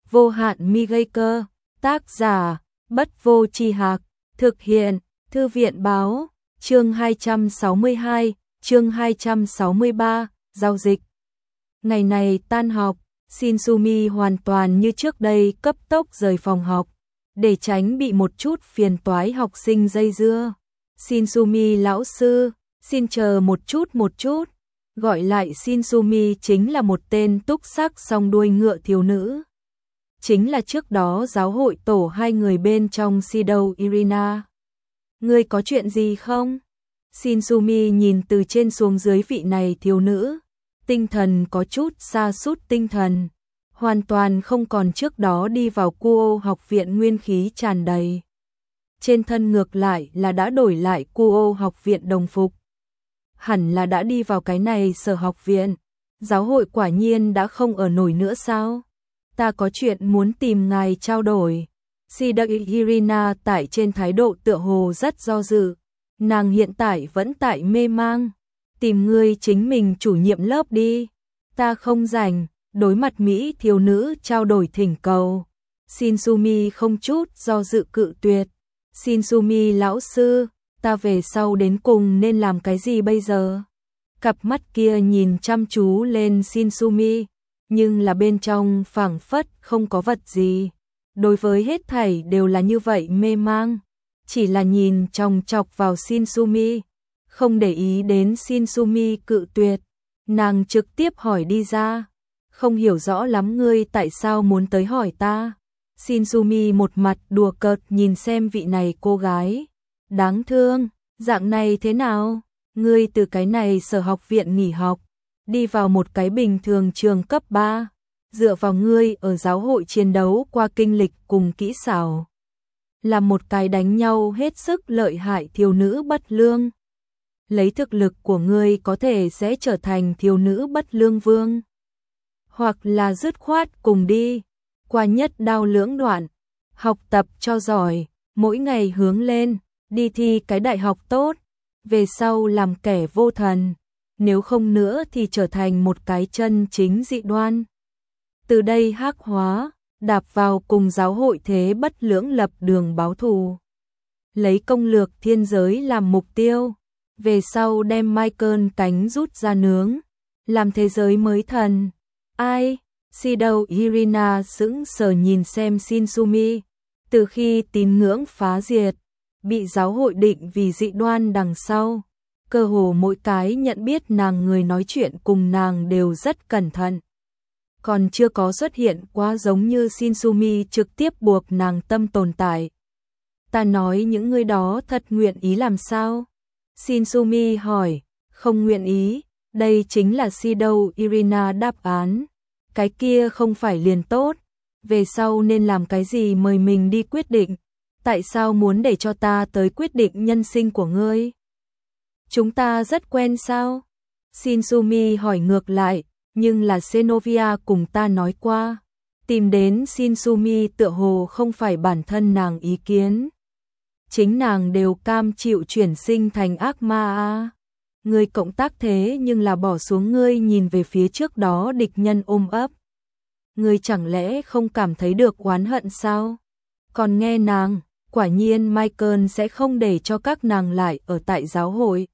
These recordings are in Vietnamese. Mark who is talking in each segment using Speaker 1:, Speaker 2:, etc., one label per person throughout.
Speaker 1: vô hạn mi gây cơ, tác giả, Bất Vô Tri Hạc, thực hiện, Thư viện báo, chương 262, chương 263, giao dịch. Ngày này tan học, Shinsumi hoàn toàn như trước đây cấp tốc rời phòng học, để tránh bị một chút phiền toái học sinh dây dưa. Shinsumi lão sư, xin chờ một chút. Gọi lại Shinsumi chính là một tên túc sắc song đuôi ngựa thiếu nữ. Chính là trước đó giáo hội tổ hai người bên trong Shido Irina. Ngươi có chuyện gì không? Shinsumi nhìn từ trên xuống dưới vị này thiếu nữ, tinh thần có chút sa sút tinh thần, hoàn toàn không còn trước đó đi vào Kuo học viện nguyên khí tràn đầy. Trên thân ngược lại là đã đổi lại Kuo học viện đồng phục. Hẳn là đã đi vào cái này sở học viện. Giáo hội quả nhiên đã không ở nổi nữa sao? Ta có chuyện muốn tìm ngài trao đổi. Shida Irina tại trên thái độ tựa hồ rất do dự. Nàng hiện tại vẫn tại mê mang. Tìm ngươi chính mình chủ nhiệm lớp đi. Ta không rảnh. Đối mặt Mỹ thiếu nữ trao đổi thỉnh cầu. Shinsumi không chút do dự cự tuyệt. Shinsumi lão sư, ta về sau đến cùng nên làm cái gì bây giờ? Cặp mắt kia nhìn chăm chú lên Shinsumi, nhưng là bên trong phảng phất không có vật gì. Đối với hết thảy đều là như vậy mê mang, chỉ là nhìn chòng chọc vào Shinsumi, không để ý đến Shinsumi cự tuyệt, nàng trực tiếp hỏi đi ra, không hiểu rõ lắm ngươi tại sao muốn tới hỏi ta. Shinsumi một mặt đùa cợt nhìn xem vị này cô gái, đáng thương, dạng này thế nào? Ngươi từ cái này sở học viện nghỉ học, đi vào một cái bình thường trường cấp 3, dựa vào ngươi ở giáo hội chiến đấu qua kinh lịch cùng kỹ xảo, là một cái đánh nhau hết sức lợi hại thiếu nữ bất lương. Lấy thực lực của ngươi có thể sẽ trở thành thiếu nữ bất lương vương, hoặc là dứt khoát cùng đi, qua nhất đao lưỡng đoạn, học tập cho giỏi, mỗi ngày hướng lên, đi thi cái đại học tốt, về sau làm kẻ vô thần, nếu không nữa thì trở thành một cái chân chính dị đoan. Từ đây hắc hóa, đạp vào cùng giáo hội thế bất lưỡng lập đường báo thù. Lấy công lược thiên giới làm mục tiêu, về sau đem Michael cánh rút ra nướng, làm thế giới mới thần. Ai? Shido Irina sững sờ nhìn xem Shinsumi, từ khi tín ngưỡng phá diệt, bị giáo hội định vì dị đoan đằng sau, cơ hồ mỗi cái nhận biết nàng người nói chuyện cùng nàng đều rất cẩn thận. Còn chưa có xuất hiện quá giống như Shinsumi trực tiếp buộc nàng tâm tồn tại. Ta nói những người đó thật nguyện ý làm sao? Shinsumi hỏi, không nguyện ý, đây chính là Shido Irina đáp án. Cái kia không phải liền tốt, về sau nên làm cái gì mời mình đi quyết định, tại sao muốn để cho ta tới quyết định nhân sinh của ngươi? Chúng ta rất quen sao? Shinsumi hỏi ngược lại, nhưng là Xenovia cùng ta nói qua, tìm đến Shinsumi tựa hồ không phải bản thân nàng ý kiến. Chính nàng đều cam chịu chuyển sinh thành ác ma à. Ngươi cộng tác thế nhưng là bỏ xuống ngươi nhìn về phía trước đó địch nhân ôm ấp. Ngươi chẳng lẽ không cảm thấy được oán hận sao? Còn nghe nàng, quả nhiên Michael sẽ không để cho các nàng lại ở tại giáo hội.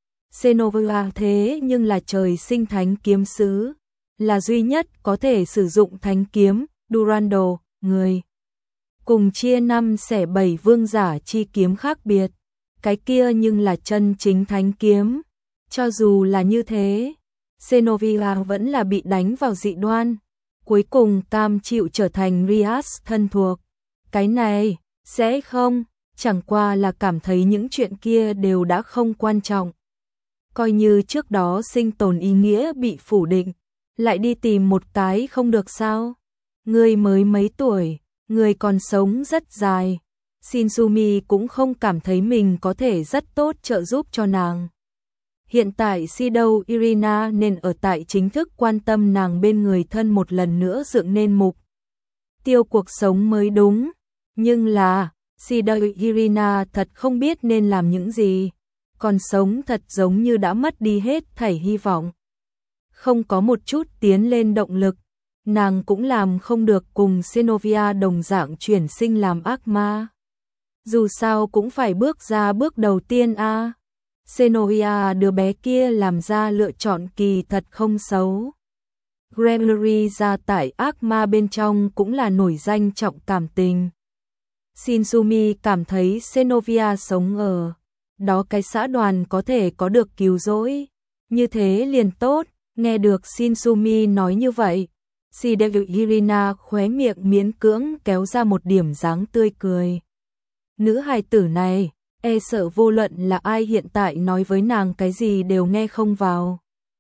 Speaker 1: Xenovia thế nhưng là trời sinh thánh kiếm sứ, là duy nhất có thể sử dụng thánh kiếm, Durando, người. Cùng chia 5 xẻ 7 vương giả chi kiếm khác biệt, cái kia nhưng là chân chính thánh kiếm. Cho dù là như thế, Xenovia vẫn là bị đánh vào dị đoan, cuối cùng cam chịu trở thành Rias thân thuộc. Cái này, sẽ không, chẳng qua là cảm thấy những chuyện kia đều đã không quan trọng. Coi như trước đó sinh tồn ý nghĩa bị phủ định, lại đi tìm một cái không được sao? Ngươi mới mấy tuổi, ngươi còn sống rất dài. Shinsumi cũng không cảm thấy mình có thể rất tốt trợ giúp cho nàng. Hiện tại Shido Irina nên ở tại chính thức quan tâm nàng bên người thân một lần nữa dựng nên mục tiêu cuộc sống mới đúng. Nhưng là, Shido Irina thật không biết nên làm những gì. Còn sống thật giống như đã mất đi hết thảy hy vọng. Không có một chút tiến lên động lực. nàng cũng làm không được cùng Xenovia đồng dạng chuyển sinh làm ác ma. Dù sao cũng phải bước ra bước đầu tiên a. Xenovia đứa bé kia làm ra lựa chọn kỳ thật không xấu. Gregory ra tại ác ma bên trong cũng là nổi danh trọng cảm tình. Shinsumi cảm thấy Xenovia sống ở đó cái xã đoàn có thể có được cứu rỗi. Như thế liền tốt, nghe được Shinsumi nói như vậy. Shideru Irina khóe miệng miễn cưỡng kéo ra một điểm dáng tươi cười. Nữ hài tử này, e sợ vô luận là ai hiện tại nói với nàng cái gì đều nghe không vào.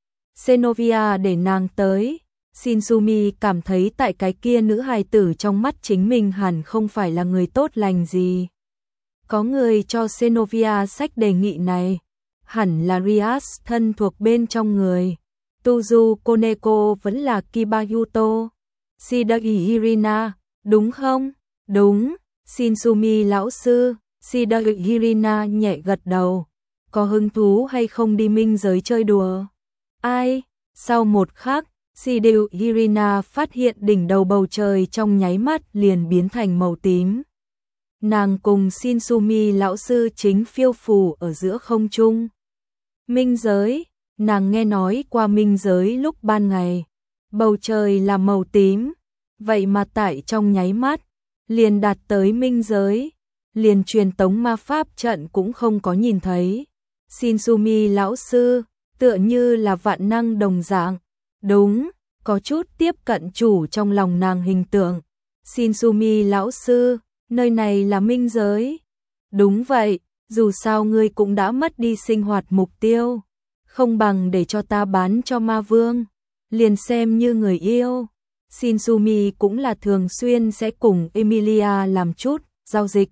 Speaker 1: Xenovia để nàng tới. Shinsumi cảm thấy tại cái kia nữ hài tử trong mắt chính mình hẳn không phải là người tốt lành gì. Có người cho Xenovia sách đề nghị này, hẳn là Rias thân thuộc bên trong người. Tuzu Koneko vẫn là Kibayuto. Shideru Irina, đúng không? Đúng, Shinsumi lão sư. Shideru Irina nhẹ gật đầu. Có hứng thú hay không đi minh giới chơi đùa? Ai? Sau một khắc, Shideru Irina phát hiện đỉnh đầu bầu trời trong nháy mắt liền biến thành màu tím. Nàng cùng Shinsumi lão sư chính phiêu phù ở giữa không trung. Minh giới, nàng nghe nói qua minh giới lúc ban ngày, bầu trời là màu tím, vậy mà tại trong nháy mắt, liền đạt tới minh giới, liền truyền tống ma pháp trận cũng không có nhìn thấy. Shinsumi lão sư, tựa như là vạn năng đồng dạng, đúng, có chút tiếp cận chủ trong lòng nàng hình tượng. Shinsumi lão sư, nơi này là minh giới. Đúng vậy, dù sao ngươi cũng đã mất đi sinh hoạt mục tiêu, không bằng để cho ta bán cho ma vương, liền xem như người yêu. Shinsumi cũng là thường xuyên sẽ cùng Emilia làm chút giao dịch.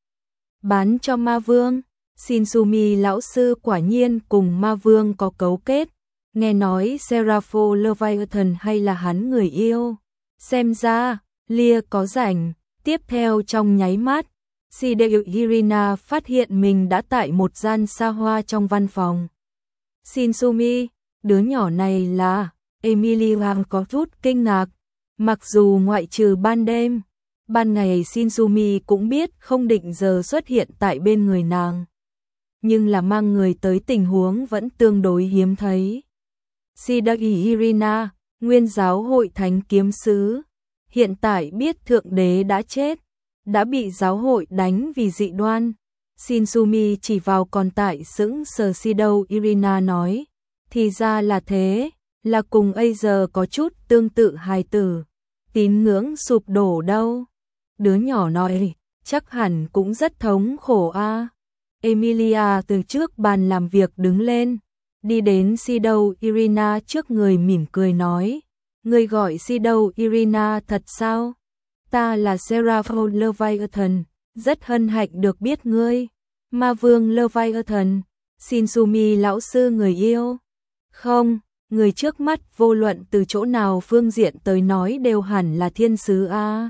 Speaker 1: Bán cho ma vương, Shinsumi lão sư quả nhiên cùng ma vương có cấu kết, nghe nói Serapho Leviathan hay là hắn người yêu. Xem ra, Lia có rảnh. Tiếp theo trong nháy mắt, Shideru Irina phát hiện mình đã tại một gian xa hoa trong văn phòng. Shinsumi, đứa nhỏ này là... Emilia có chút kinh ngạc. Mặc dù ngoại trừ ban đêm, ban ngày Shinsumi cũng biết không định giờ xuất hiện tại bên người nàng. Nhưng là mang người tới tình huống vẫn tương đối hiếm thấy. Shideru Irina, nguyên giáo hội thánh kiếm sứ. Hiện tại biết thượng đế đã chết, đã bị giáo hội đánh vì dị đoan. Shinsumi chỉ vào còn tại sững sờ Shideru Irina nói, thì ra là thế, là cùng Azer có chút tương tự hài tử. Tín ngưỡng sụp đổ đâu? Đứa nhỏ nói, chắc hẳn cũng rất thống khổ a. Emilia từ trước bàn làm việc đứng lên, đi đến Shideru Irina trước người mỉm cười nói, ngươi gọi Shideru Irina thật sao? Ta là Serapho Leviathan, rất hân hạnh được biết ngươi. Ma vương Leviathan, Shinsumi lão sư người yêu. Không, người trước mắt vô luận từ chỗ nào phương diện tới nói đều hẳn là thiên sứ a.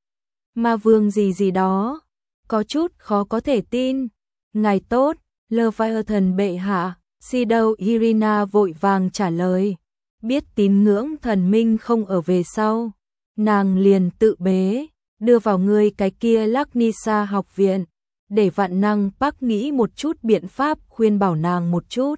Speaker 1: Ma vương gì gì đó, có chút khó có thể tin. Ngài tốt, Leviathan bệ hạ. Shideru Irina vội vàng trả lời. Biết tín ngưỡng thần minh không ở về sau, nàng liền tự bế, đưa vào ngươi cái kia Laknisa học viện, để vạn năng Park nghĩ một chút biện pháp khuyên bảo nàng một chút.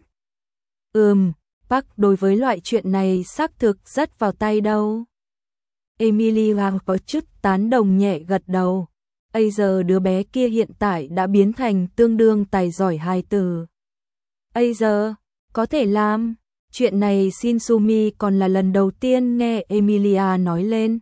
Speaker 1: Park đối với loại chuyện này xác thực rất vào tay đâu. Emilia có chút tán đồng nhẹ gật đầu. Azer đứa bé kia hiện tại đã biến thành tương đương tài giỏi hài tử. Azer, có thể làm. Chuyện này Shinsumi còn là lần đầu tiên nghe Emilia nói lên.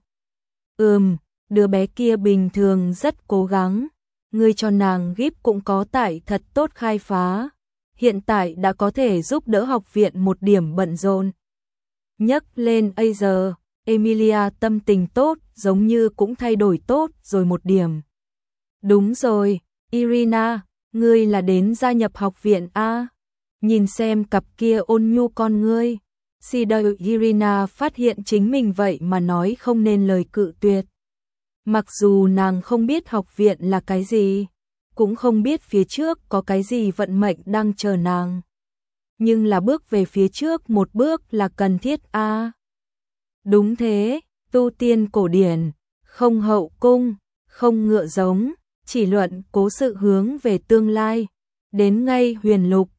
Speaker 1: Đứa bé kia bình thường rất cố gắng. Ngươi cho nàng gíp cũng có tại thật tốt khai phá. Hiện tại đã có thể giúp đỡ học viện một điểm bận rộn. Nhắc lên Azer, Emilia tâm tình tốt giống như cũng thay đổi tốt rồi một điểm. Đúng rồi, Irina, ngươi là đến gia nhập học viện a? Nhìn xem cặp kia ôn nhu con ngươi. Shideru Irina phát hiện chính mình vậy mà nói không nên lời cự tuyệt. Mặc dù nàng không biết học viện là cái gì, cũng không biết phía trước có cái gì vận mệnh đang chờ nàng. Nhưng là bước về phía trước một bước là cần thiết a. Đúng thế, tu tiên cổ điển, không hậu cung, không ngựa giống, chỉ luận cố sự hướng về tương lai. Đến ngay huyền lục,